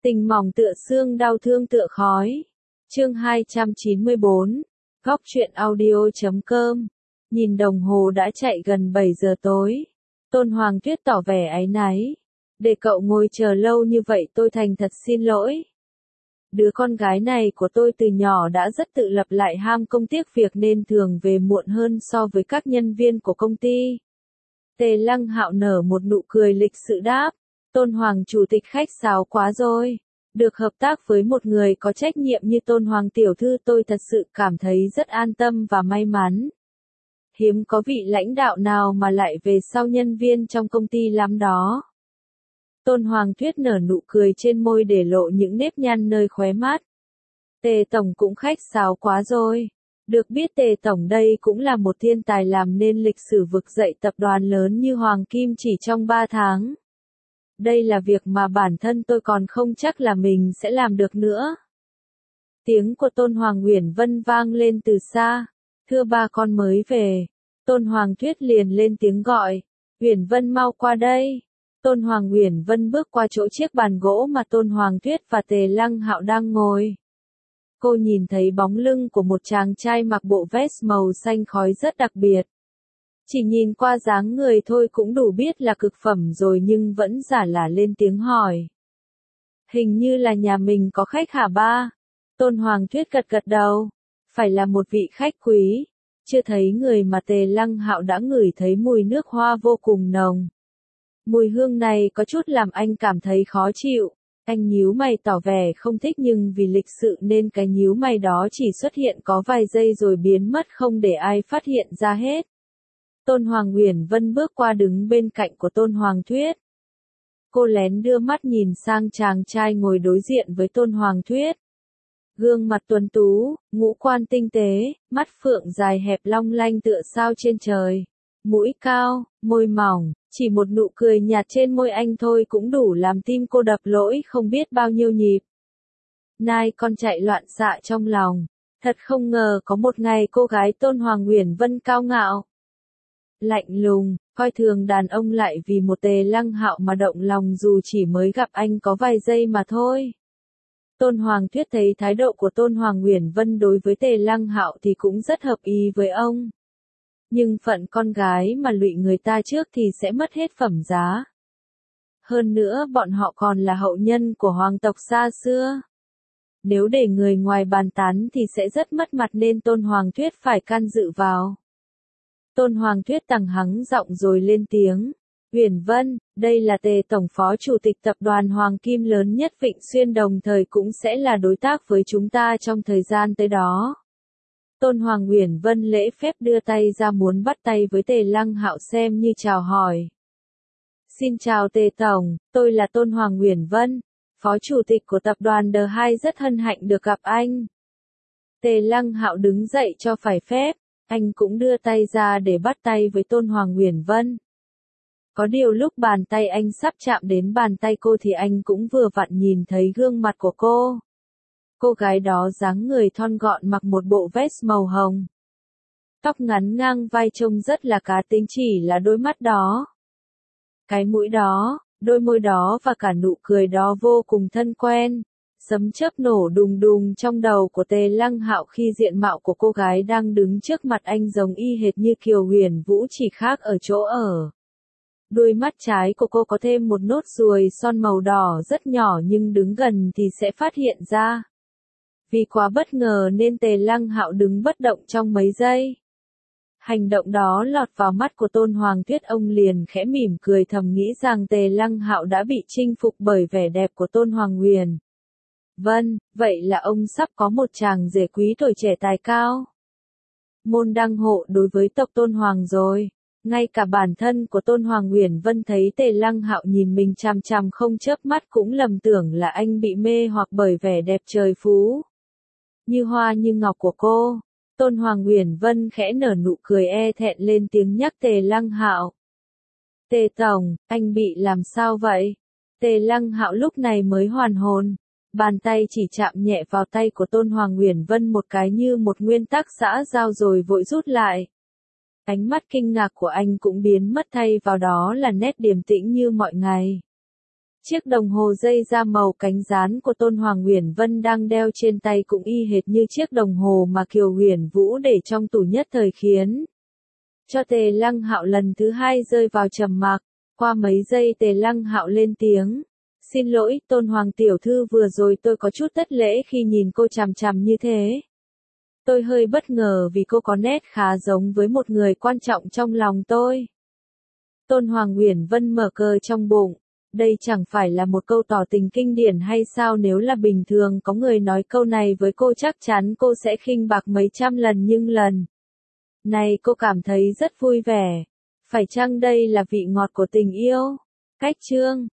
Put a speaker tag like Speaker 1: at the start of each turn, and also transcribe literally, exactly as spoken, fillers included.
Speaker 1: Tình mỏng tựa xương, đau thương tựa khói. Chương hai trăm chín mươi bốn. Góc truyện audio chấm com. Nhìn đồng hồ đã chạy gần bảy giờ tối. Tôn Hoàng Tuyết tỏ vẻ áy náy. Để cậu ngồi chờ lâu như vậy tôi thành thật xin lỗi. Đứa con gái này của tôi từ nhỏ đã rất tự lập, lại ham công tiếc việc nên thường về muộn hơn so với các nhân viên của công ty. Tề Lăng Hạo nở một nụ cười lịch sự đáp. Tôn Hoàng chủ tịch khách sáo quá rồi. Được hợp tác với một người có trách nhiệm như Tôn Hoàng tiểu thư tôi thật sự cảm thấy rất an tâm và may mắn. Hiếm có vị lãnh đạo nào mà lại về sau nhân viên trong công ty lắm đó. Tôn Hoàng Tuyết nở nụ cười trên môi để lộ những nếp nhăn nơi khóe mắt. Tề Tổng cũng khách sáo quá rồi. Được biết Tề Tổng đây cũng là một thiên tài làm nên lịch sử vực dậy tập đoàn lớn như Hoàng Kim chỉ trong ba tháng. Đây là việc mà bản thân tôi còn không chắc là mình sẽ làm được nữa. Tiếng của Tôn Hoàng Uyển Vân vang lên từ xa. Thưa ba, con mới về. Tôn Hoàng Tuyết liền lên tiếng gọi. Uyển Vân mau qua đây. Tôn Hoàng Uyển Vân bước qua chỗ chiếc bàn gỗ mà Tôn Hoàng Tuyết và Tề Lăng Hạo đang ngồi. Cô nhìn thấy bóng lưng của một chàng trai mặc bộ vest màu xanh khói rất đặc biệt. Chỉ nhìn qua dáng người thôi cũng đủ biết là cực phẩm rồi nhưng vẫn giả lả lên tiếng hỏi. Hình như là nhà mình có khách hả ba? Tôn Hoàng Tuyết gật gật đầu. Phải là một vị khách quý. Chưa thấy người mà Tề Lăng Hạo đã ngửi thấy mùi nước hoa vô cùng nồng. Mùi hương này có chút làm anh cảm thấy khó chịu. Anh nhíu mày tỏ vẻ không thích nhưng vì lịch sự nên cái nhíu mày đó chỉ xuất hiện có vài giây rồi biến mất không để ai phát hiện ra hết. Tôn Hoàng Uyển Vân bước qua đứng bên cạnh của Tôn Hoàng Tuyết. Cô lén đưa mắt nhìn sang chàng trai ngồi đối diện với Tôn Hoàng Tuyết. Gương mặt tuấn tú, ngũ quan tinh tế, mắt phượng dài hẹp long lanh tựa sao trên trời. Mũi cao, môi mỏng, chỉ một nụ cười nhạt trên môi anh thôi cũng đủ làm tim cô đập lỗi không biết bao nhiêu nhịp. Nai con chạy loạn xạ trong lòng. Thật không ngờ có một ngày cô gái Tôn Hoàng Uyển Vân cao ngạo, lạnh lùng, coi thường đàn ông lại vì một Tề Lăng Hạo mà động lòng dù chỉ mới gặp anh có vài giây mà thôi. Tôn Hoàng Tuyết thấy thái độ của Tôn Hoàng Uyển Vân đối với Tề Lăng Hạo thì cũng rất hợp ý với ông. Nhưng phận con gái mà lụy người ta trước thì sẽ mất hết phẩm giá. Hơn nữa bọn họ còn là hậu nhân của hoàng tộc xa xưa. Nếu để người ngoài bàn tán thì sẽ rất mất mặt nên Tôn Hoàng Tuyết phải can dự vào. Tôn Hoàng Tuyết tằng hắng giọng rồi lên tiếng. Uyển Vân, đây là Tề Tổng Phó Chủ tịch Tập đoàn Hoàng Kim lớn nhất Vịnh Xuyên đồng thời cũng sẽ là đối tác với chúng ta trong thời gian tới đó. Tôn Hoàng Uyển Vân lễ phép đưa tay ra muốn bắt tay với Tề Lăng Hạo xem như chào hỏi. Xin chào Tề Tổng, tôi là Tôn Hoàng Uyển Vân, Phó Chủ tịch của Tập đoàn đê hai, rất hân hạnh được gặp anh. Tề Lăng Hạo đứng dậy cho phải phép. Anh cũng đưa tay ra để bắt tay với Tôn Hoàng Uyển Vân. Có điều lúc bàn tay anh sắp chạm đến bàn tay cô thì anh cũng vừa vặn nhìn thấy gương mặt của cô. Cô gái đó dáng người thon gọn mặc một bộ vest màu hồng. Tóc ngắn ngang vai trông rất là cá tính, chỉ là đôi mắt đó, cái mũi đó, đôi môi đó và cả nụ cười đó vô cùng thân quen. Sấm chớp nổ đùng đùng trong đầu của Tề Lăng Hạo khi diện mạo của cô gái đang đứng trước mặt anh giống y hệt như Kiều Huyền Vũ, chỉ khác ở chỗ ở. Đuôi mắt trái của cô có thêm một nốt ruồi son màu đỏ rất nhỏ nhưng đứng gần thì sẽ phát hiện ra. Vì quá bất ngờ nên Tề Lăng Hạo đứng bất động trong mấy giây. Hành động đó lọt vào mắt của Tôn Hoàng Tuyết, ông liền khẽ mỉm cười thầm nghĩ rằng Tề Lăng Hạo đã bị chinh phục bởi vẻ đẹp của Tôn Hoàng Uyển Vân, vậy là ông sắp có một chàng rể quý tuổi trẻ tài cao. Môn đăng hộ đối với tộc Tôn Hoàng rồi. Ngay cả bản thân của Tôn Hoàng Uyển Vân thấy Tề Lăng Hạo nhìn mình chằm chằm không chớp mắt cũng lầm tưởng là anh bị mê hoặc bởi vẻ đẹp trời phú như hoa như ngọc của cô. Tôn Hoàng Uyển Vân khẽ nở nụ cười e thẹn lên tiếng nhắc Tề Lăng Hạo. Tề Tổng, anh bị làm sao vậy? Tề Lăng Hạo lúc này mới hoàn hồn. Bàn tay chỉ chạm nhẹ vào tay của Tôn Hoàng Uyển Vân một cái như một nguyên tắc xã giao rồi vội rút lại. Ánh mắt kinh ngạc của anh cũng biến mất thay vào đó là nét điềm tĩnh như mọi ngày. Chiếc đồng hồ dây da màu cánh gián của Tôn Hoàng Uyển Vân đang đeo trên tay cũng y hệt như chiếc đồng hồ mà Kiều Huyền Vũ để trong tủ nhất thời khiến cho Tề Lăng Hạo lần thứ hai rơi vào trầm mặc. Qua mấy giây Tề Lăng Hạo lên tiếng. Xin lỗi, Tôn Hoàng tiểu thư, vừa rồi tôi có chút thất lễ khi nhìn cô chằm chằm như thế. Tôi hơi bất ngờ vì cô có nét khá giống với một người quan trọng trong lòng tôi. Tôn Hoàng Uyển Vân mở cờ trong bụng. Đây chẳng phải là một câu tỏ tình kinh điển hay sao? Nếu là bình thường có người nói câu này với cô chắc chắn cô sẽ khinh bạc mấy trăm lần, nhưng lần này cô cảm thấy rất vui vẻ. Phải chăng đây là vị ngọt của tình yêu? Cách chương